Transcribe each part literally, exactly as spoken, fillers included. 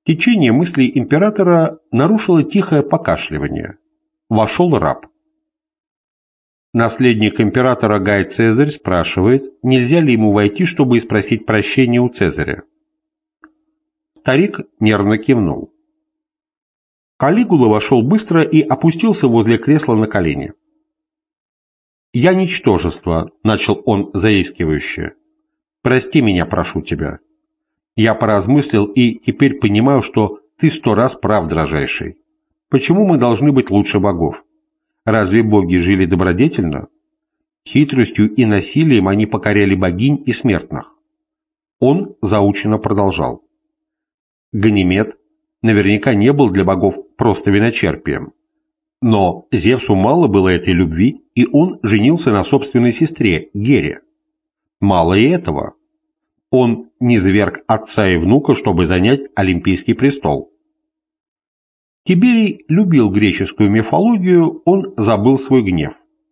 Течение мыслей императора нарушило тихое покашливание. Вошел раб. Наследник императора Гай Цезарь спрашивает, нельзя ли ему войти, чтобы спросить прощения у Цезаря. Старик нервно кивнул. Калигула вошел быстро и опустился возле кресла на колени. «Я ничтожество», — начал он заискивающе. «Прости меня, прошу тебя. Я поразмыслил и теперь понимаю, что ты сто раз прав, дрожайший. Почему мы должны быть лучше богов? Разве боги жили добродетельно? Хитростью и насилием они покоряли богинь и смертных». Он заученно продолжал. Ганимед наверняка не был для богов просто виночерпием. Но Зевсу мало было этой любви, и он женился на собственной сестре Гере. Мало и этого. Он низвергл отца и внука, чтобы занять Олимпийский престол. Тиберий любил греческую мифологию, он забыл свой гнев.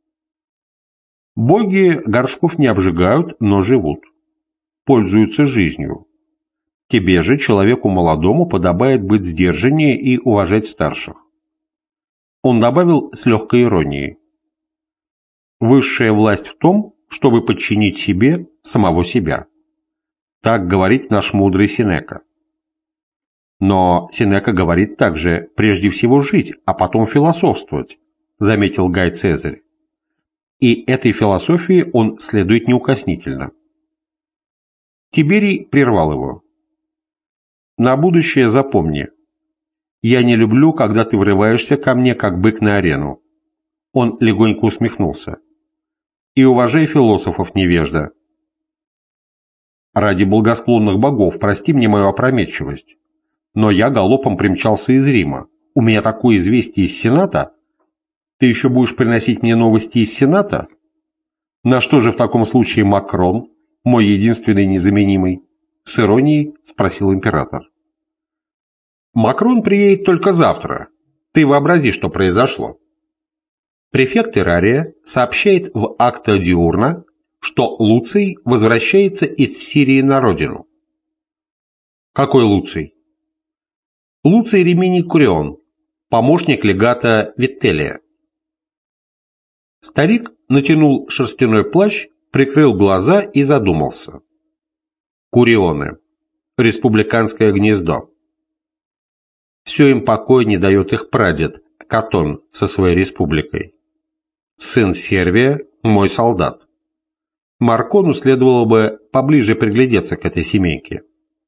Боги горшков не обжигают, но живут. Пользуются жизнью. Тебе же, человеку молодому, подобает быть сдержаннее и уважать старших. Он добавил с легкой иронией. Высшая власть в том, чтобы подчинить себе самого себя. Так говорит наш мудрый Сенека. Но Сенека говорит также прежде всего жить, а потом философствовать, заметил Гай Цезарь. И этой философии он следует неукоснительно. Тиберий прервал его. На будущее запомни. Я не люблю, когда ты врываешься ко мне, как бык на арену. Он легонько усмехнулся. И уважай философов, невежда. Ради благосклонных богов прости мне мою опрометчивость. Но я галопом примчался из Рима. У меня такое известие из Сената. Ты еще будешь приносить мне новости из Сената? На что же в таком случае Макрон, мой единственный незаменимый? С иронией спросил император. Макрон приедет только завтра. Ты вообрази, что произошло. Префект Ирария сообщает в акта диурна, что Луций возвращается из Сирии на родину. Какой Луций? Луций Риминий Курион, помощник легата Вителия. Старик натянул шерстяной плащ, прикрыл глаза и задумался. Курионы. Республиканское гнездо. Все им покоя не дает их прадед, Катон, со своей республикой. Сын Сервия – мой солдат. Маркону следовало бы поближе приглядеться к этой семейке.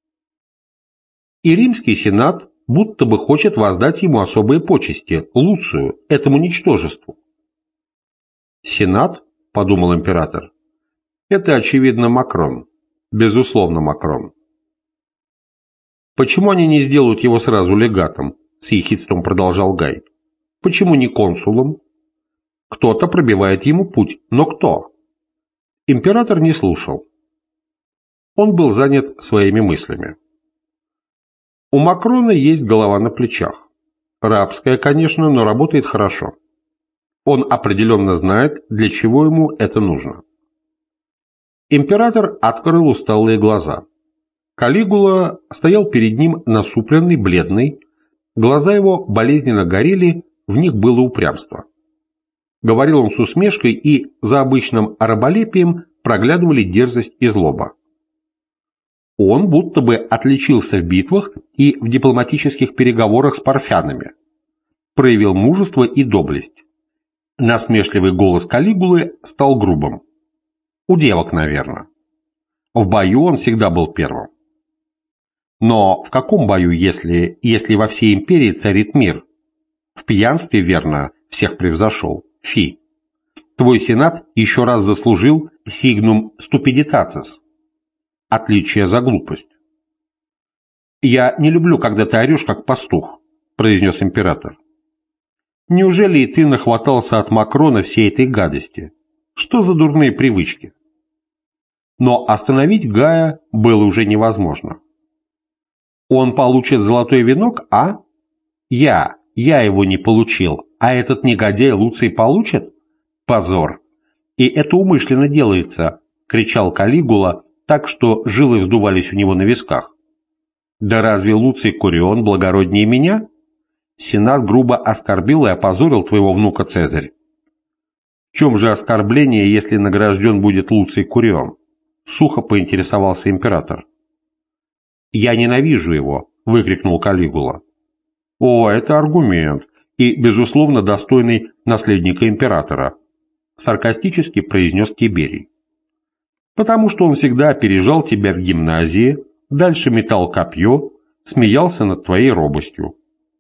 И римский сенат будто бы хочет воздать ему особые почести, Луцию, этому ничтожеству. Сенат, подумал император, это, очевидно, Макрон, безусловно, Макрон. Почему они не сделают его сразу легатом? С ехидством продолжал Гай. Почему не консулом? Кто-то пробивает ему путь, но кто? Император не слушал. Он был занят своими мыслями. У Макрона есть голова на плечах. Рабская, конечно, но работает хорошо. Он определенно знает, для чего ему это нужно. Император открыл усталые глаза. Калигула стоял перед ним насупленный, бледный. Глаза его болезненно горели, в них было упрямство. Говорил он с усмешкой, и за обычным раболепием проглядывали дерзость и злоба. Он будто бы отличился в битвах и в дипломатических переговорах с парфянами. Проявил мужество и доблесть. Насмешливый голос Калигулы стал грубым. У девок, наверное. В бою он всегда был первым. Но в каком бою, если, если во всей империи царит мир? В пьянстве, верно, всех превзошел. Фи. Твой сенат еще раз заслужил сигнум ступидитацис. Отличие за глупость. «Я не люблю, когда ты орешь, как пастух», – произнес император. «Неужели и ты нахватался от Макрона всей этой гадости? Что за дурные привычки?» Но остановить Гая было уже невозможно. «Он получит золотой венок, а? Я, я его не получил, а этот негодяй Луций получит? Позор! И это умышленно делается», – кричал Калигула, так что жилы вздувались у него на висках. Да разве Луций Курион благороднее меня? Сенат грубо оскорбил и опозорил твоего внука Цезарь. В чем же оскорбление, если награжден будет Луций Курион? Сухо поинтересовался император. «Я ненавижу его!» – выкрикнул Калигула. «О, это аргумент, и, безусловно, достойный наследника императора», – саркастически произнес Тиберий. «Потому что он всегда опережал тебя в гимназии, дальше метал копье, смеялся над твоей робостью.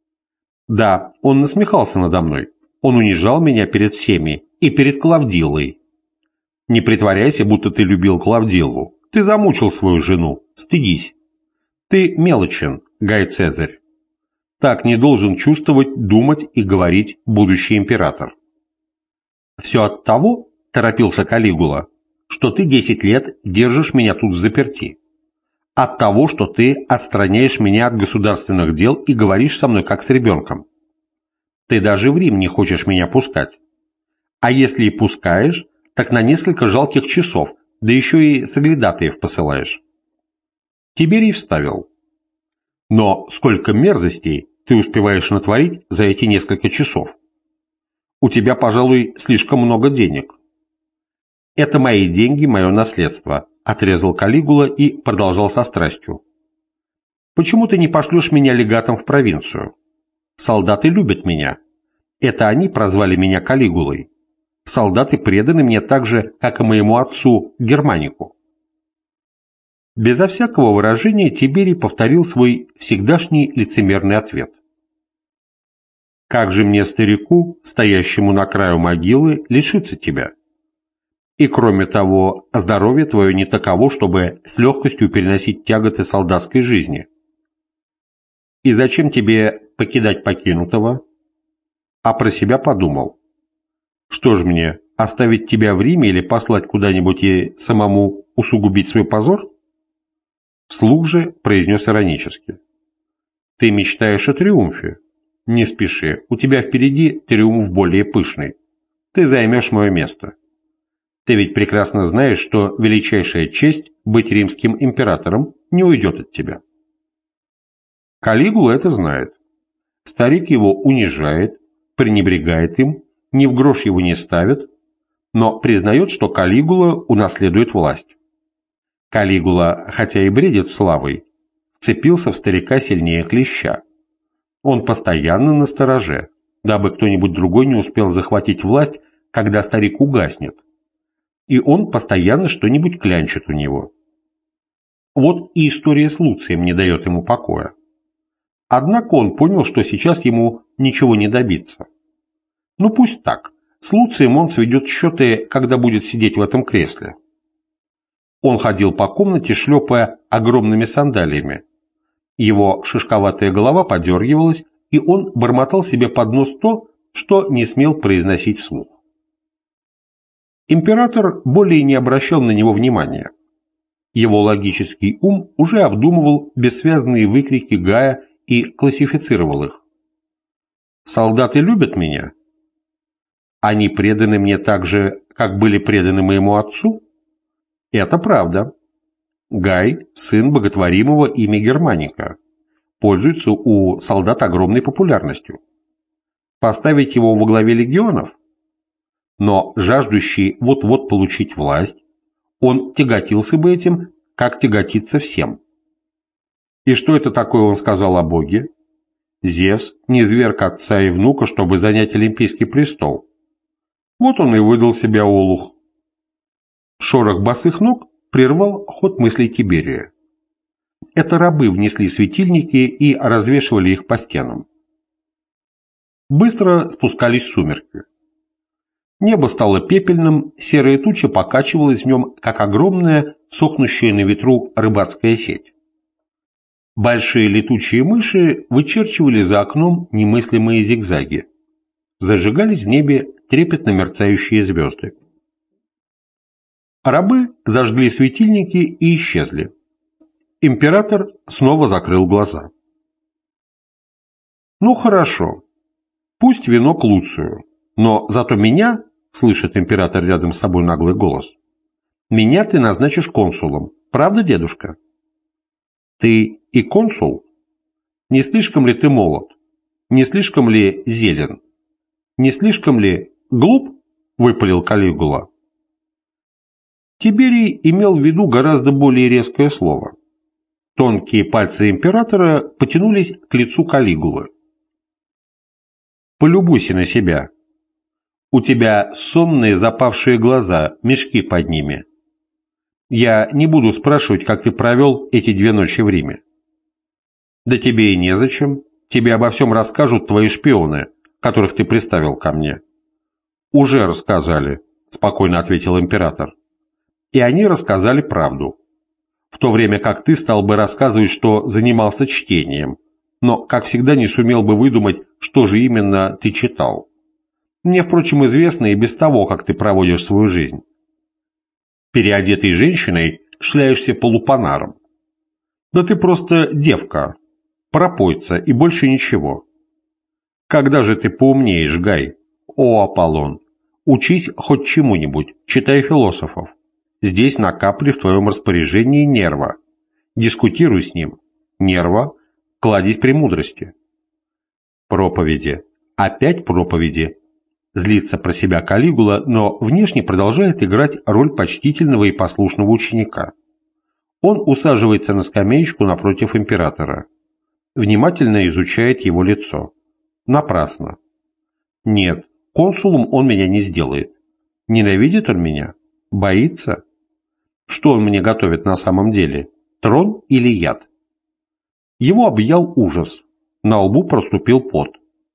Да, он насмехался надо мной, он унижал меня перед всеми и перед Клавдиллой. Не притворяйся, будто ты любил Клавдиллу, ты замучил свою жену, стыдись. Ты мелочен, Гай Цезарь. Так не должен чувствовать, думать и говорить будущий император». «Все от того, — торопился Калигула, — что ты десять лет держишь меня тут взаперти. От того, что ты отстраняешь меня от государственных дел и говоришь со мной как с ребенком. Ты даже в Рим не хочешь меня пускать. А если и пускаешь, так на несколько жалких часов, да еще и соглядатаев посылаешь». Тиберий вставил: «Но сколько мерзостей ты успеваешь натворить за эти несколько часов? У тебя, пожалуй, слишком много денег». «Это мои деньги, мое наследство», — отрезал Калигула и продолжал со страстью. «Почему ты не пошлешь меня легатом в провинцию? Солдаты любят меня. Это они прозвали меня Калигулой. Солдаты преданы мне так же, как и моему отцу Германику». Безо всякого выражения Тиберий повторил свой всегдашний лицемерный ответ. «Как же мне, старику, стоящему на краю могилы, лишиться тебя? И кроме того, здоровье твое не таково, чтобы с легкостью переносить тяготы солдатской жизни. И зачем тебе покидать покинутого?» А про себя подумал: что ж мне, оставить тебя в Риме или послать куда-нибудь и самому усугубить свой позор? Вслух же произнес иронически: «Ты мечтаешь о триумфе? Не спеши, у тебя впереди триумф более пышный. Ты займешь мое место. Ты ведь прекрасно знаешь, что величайшая честь быть римским императором не уйдет от тебя». Калигула это знает. Старик его унижает, пренебрегает им, ни в грош его не ставит, но признает, что Калигула унаследует власть. Калигула, хотя и бредит славой, вцепился в старика сильнее клеща. Он постоянно настороже, дабы кто-нибудь другой не успел захватить власть, когда старик угаснет. И он постоянно что-нибудь клянчит у него. Вот и история с Луцием не дает ему покоя. Однако он понял, что сейчас ему ничего не добиться. Ну пусть так, с Луцием он сведет счеты, когда будет сидеть в этом кресле. Он ходил по комнате, шлепая огромными сандалиями. Его шишковатая голова подергивалась, и он бормотал себе под нос то, что не смел произносить вслух. Император более не обращал на него внимания. Его логический ум уже обдумывал бессвязные выкрики Гая и классифицировал их. «Солдаты любят меня? Они преданы мне так же, как были преданы моему отцу? Это правда. Гай – сын боготворимого ими Германика, пользуется у солдат огромной популярностью. Поставить его во главе легионов? Но жаждущий вот-вот получить власть, он тяготился бы этим, как тяготится всем. И что это такое он сказал о Боге? Зевс низвергг отца и внука, чтобы занять Олимпийский престол. Вот он и выдал себя олух. Шорох босых ног прервал ход мыслей Тиберия. Это рабы внесли светильники и развешивали их по стенам. Быстро спускались сумерки. Небо стало пепельным, серая туча покачивалась в нем, как огромная, сохнущая на ветру рыбацкая сеть. Большие летучие мыши вычерчивали за окном немыслимые зигзаги. Зажигались в небе трепетно мерцающие звезды. Рабы зажгли светильники и исчезли. Император снова закрыл глаза. «Ну хорошо, пусть вино к Луцию, но зато меня, — слышит император рядом с собой наглый голос, — меня ты назначишь консулом, правда, дедушка?» Ты и консул? Не слишком ли ты молод? Не слишком ли зелен? Не слишком ли глуп? Выпалил Калигула. Тиберий имел в виду гораздо более резкое слово. Тонкие пальцы императора потянулись к лицу Калигулы. Полюбуйся на себя. У тебя сонные запавшие глаза, мешки под ними. Я не буду спрашивать, как ты провел эти две ночи в Риме. Да тебе и незачем. Тебе обо всем расскажут твои шпионы, которых ты приставил ко мне. Уже рассказали, спокойно ответил император. И они рассказали правду. В то время как ты стал бы рассказывать, что занимался чтением, но, как всегда, не сумел бы выдумать, что же именно ты читал. Мне, впрочем, известно и без того, как ты проводишь свою жизнь. Переодетой женщиной шляешься по лупанарам. Да ты просто девка, пропойца и больше ничего. Когда же ты поумнеешь, Гай? О, Аполлон, учись хоть чему-нибудь, читай философов. Здесь на капле в твоем распоряжении Нерва. Дискутируй с ним. Нерва, кладезь премудрости. Проповеди. Опять проповеди. Злится про себя Калигула, но внешне продолжает играть роль почтительного и послушного ученика. Он усаживается на скамеечку напротив императора. Внимательно изучает его лицо. Напрасно. Нет, консулом он меня не сделает. Ненавидит он меня? Боится? Что он мне готовит на самом деле? Трон или яд? Его объял ужас. На лбу проступил пот.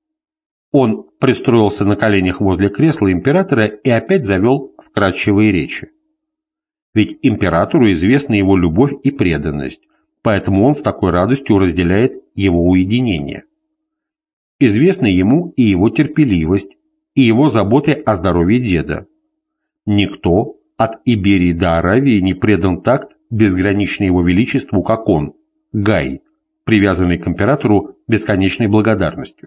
Он пристроился на коленях возле кресла императора и опять завел вкрадчивые речи. Ведь императору известна его любовь и преданность, поэтому он с такой радостью разделяет его уединение. Известны ему и его терпеливость, и его заботы о здоровье деда. Никто от Иберии до Аравии не предан так безгранично его величеству, как он, Гай, привязанный к императору бесконечной благодарностью.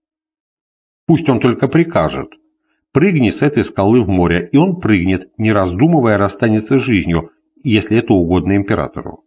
Пусть он только прикажет. Прыгни с этой скалы в море, и он прыгнет, не раздумывая, расстанется с жизнью, если это угодно императору.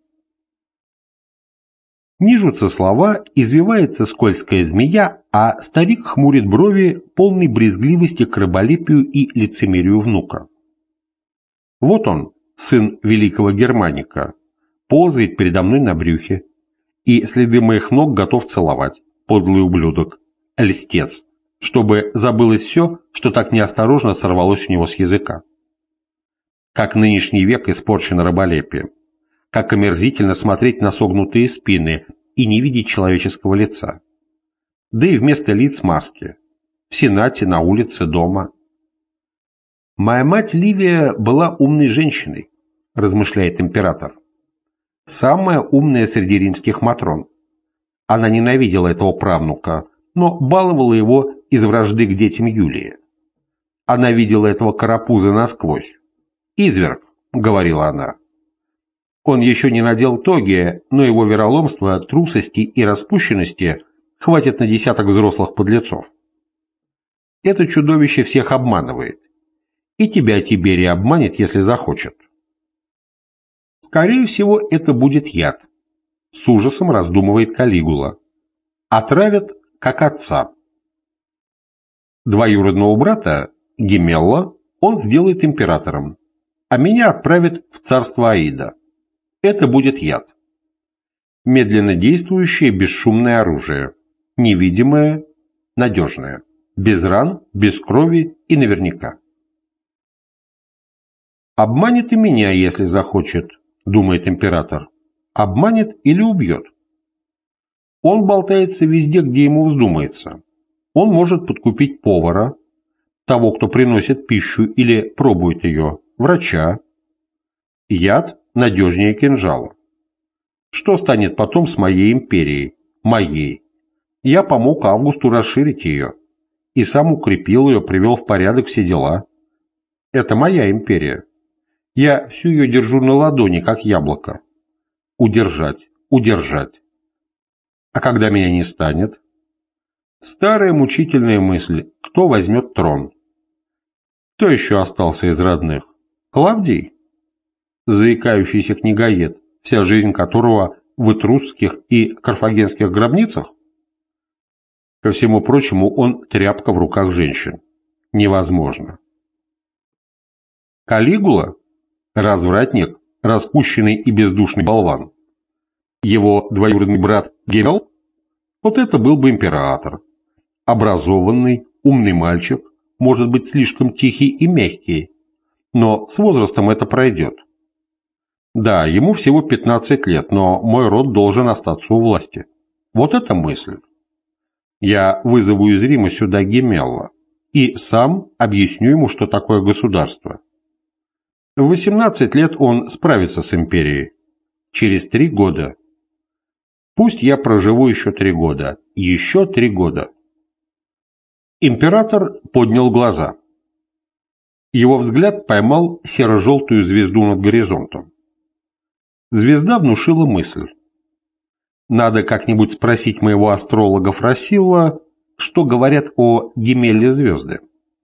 Нижутся слова, извивается скользкая змея, а старик хмурит брови, полной брезгливости к раболепию и лицемерию внука. Вот он, сын великого Германика, ползает передо мной на брюхе, и следы моих ног готов целовать, подлый ублюдок, льстец, чтобы забылось все, что так неосторожно сорвалось у него с языка. Как нынешний век испорчен раболепием, как омерзительно смотреть на согнутые спины и не видеть человеческого лица. Да и вместо лиц маски, в Сенате, на улице, дома. «Моя мать Ливия была умной женщиной», – размышляет император. «Самая умная среди римских матрон. Она ненавидела этого правнука, но баловала его из вражды к детям Юлии. Она видела этого карапуза насквозь. «Изверг», — говорила она. Он еще не надел тоги, но его вероломства, трусости и распущенности хватит на десяток взрослых подлецов. Это чудовище всех обманывает. И тебя Тиберий обманет, если захочет. Скорее всего, это будет яд. С ужасом раздумывает Калигула. Отравят, как отца. Двоюродного брата, Гемелла, он сделает императором, а меня отправят в царство Аида. Это будет яд. Медленно действующее бесшумное оружие. Невидимое, надежное. Без ран, без крови и наверняка. Обманет и меня, если захочет, думает император. Обманет или убьет. Он болтается везде, где ему вздумается. Он может подкупить повара, того, кто приносит пищу или пробует ее, врача. Яд надежнее кинжала. Что станет потом с моей империей? Моей. Я помог Августу расширить ее. И сам укрепил ее, привел в порядок все дела. Это моя империя. Я всю ее держу на ладони, как яблоко. Удержать, удержать. А когда меня не станет? Старая мучительная мысль. Кто возьмет трон? Кто еще остался из родных? Клавдий? Заикающийся книгоед, вся жизнь которого в этрусских и карфагенских гробницах? Ко всему прочему, он тряпка в руках женщин. Невозможно. Калигула – развратник, распущенный и бездушный болван. Его двоюродный брат Гемел – вот это был бы император. Образованный, умный мальчик, может быть слишком тихий и мягкий, но с возрастом это пройдет. Да, ему всего пятнадцать лет, но мой род должен остаться у власти. Вот это мысль. Я вызову из Рима сюда Гемелла и сам объясню ему, что такое государство. В восемнадцать лет он справится с империей. Через три года. Пусть я проживу еще три года. Еще три года. Император поднял глаза. Его взгляд поймал серо-желтую звезду над горизонтом. Звезда внушила мысль. Надо как-нибудь спросить моего астролога Фросилла, что говорят о Гемелле звезды.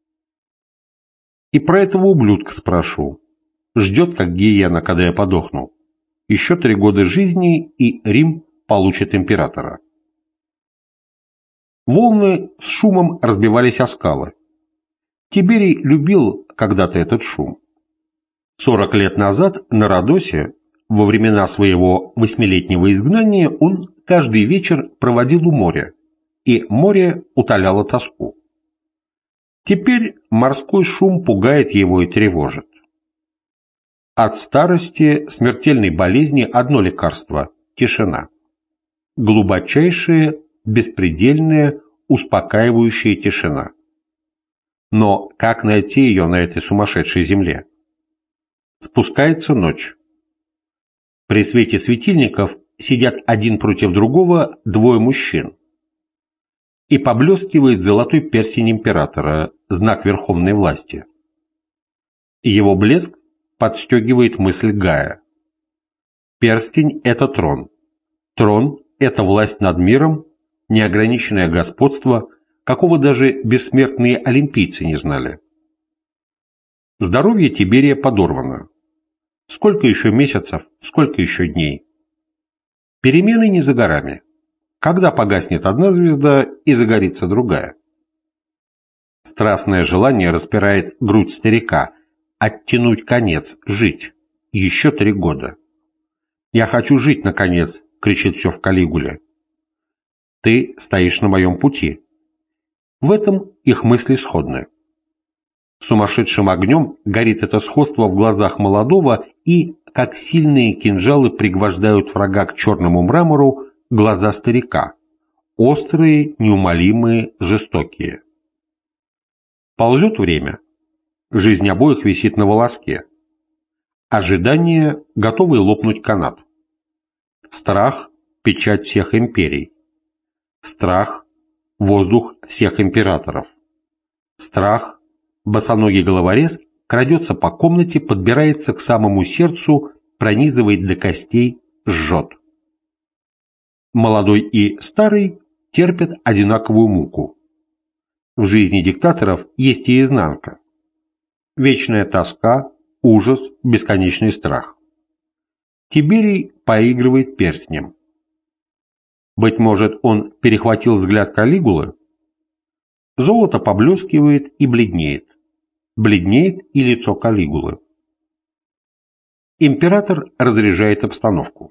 И про этого ублюдка спрошу. Ждет, как гиена, когда я подохну. Еще три года жизни, и Рим получит императора. Волны с шумом разбивались о скалы. Тиберий любил когда-то этот шум. Сорок лет назад на Родосе, во времена своего восьмилетнего изгнания, он каждый вечер проводил у моря, и море утоляло тоску. Теперь морской шум пугает его и тревожит. От старости, смертельной болезни одно лекарство – тишина. Глубочайшая, беспредельная, успокаивающая тишина. Но как найти ее на этой сумасшедшей земле? Спускается ночь. При свете светильников сидят один против другого двое мужчин. И поблескивает золотой перстень императора, знак верховной власти. Его блеск подстегивает мысль Гая. Перстень – это трон. Трон – это власть над миром, неограниченное господство, какого даже бессмертные олимпийцы не знали. Здоровье Тиберия подорвано. Сколько еще месяцев, сколько еще дней? Перемены не за горами. Когда погаснет одна звезда и загорится другая? Страстное желание распирает грудь старика. Оттянуть конец, жить. Еще три года. «Я хочу жить, наконец!» — кричит все в Калигуле. «Ты стоишь на моем пути». В этом их мысли сходны. Сумасшедшим огнем горит это сходство в глазах молодого, и, как сильные кинжалы пригвождают врага к черному мрамору, глаза старика. Острые, неумолимые, жестокие. Ползет время. Жизнь обоих висит на волоске. Ожидание, готовый лопнуть канат. Страх – печать всех империй. Страх – воздух всех императоров. Страх – босоногий головорез крадется по комнате, подбирается к самому сердцу, пронизывает до костей, жжет. Молодой и старый терпят одинаковую муку. В жизни диктаторов есть и изнанка. Вечная тоска, ужас, бесконечный страх. Тиберий поигрывает перстнем. Быть может, он перехватил взгляд Калигулы? Золото поблескивает и бледнеет. Бледнеет и лицо Калигулы. Император разряжает обстановку.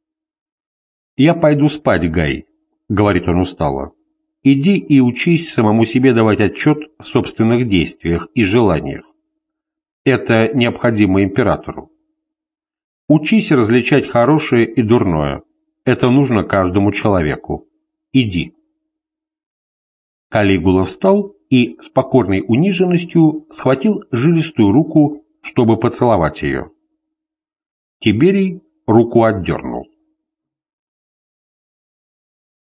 «Я пойду спать, Гай», — говорит он устало. «Иди и учись самому себе давать отчет в собственных действиях и желаниях. Это необходимо императору. Учись различать хорошее и дурное. Это нужно каждому человеку. Иди». Калигула встал и с покорной униженностью схватил жилистую руку, чтобы поцеловать ее. Тиберий руку отдернул.